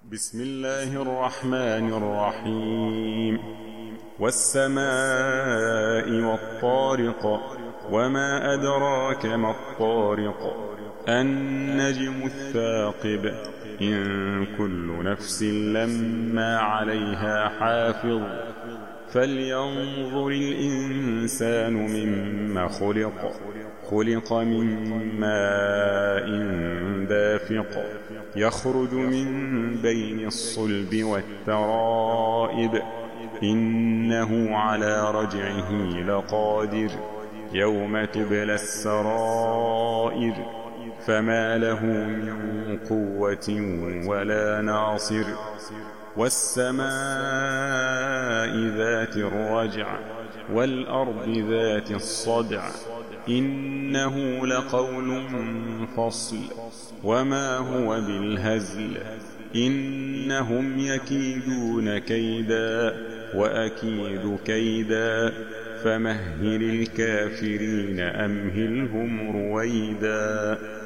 بسم الله الرحمن الرحيم. والسماء والطارق، وما أدراك ما الطارق. النجم الثاقب. إن كل نفس لما عليها حافظ. فلينظر الإنسان مما خلق. خلق من ماء دافق، يخرج من بين الصلب والترائب. إنه على رجعه لقادر. يوم تبلى السرائر. فما له من قوة ولا ناصر. والسماء ذات الرجع، والأرض ذات الصدع. إنه لقول فصل، وما هو بالهزل. إنهم يكيدون كيدا، وأكيد كيدا. فمهل الكافرين أمهلهم رويدا.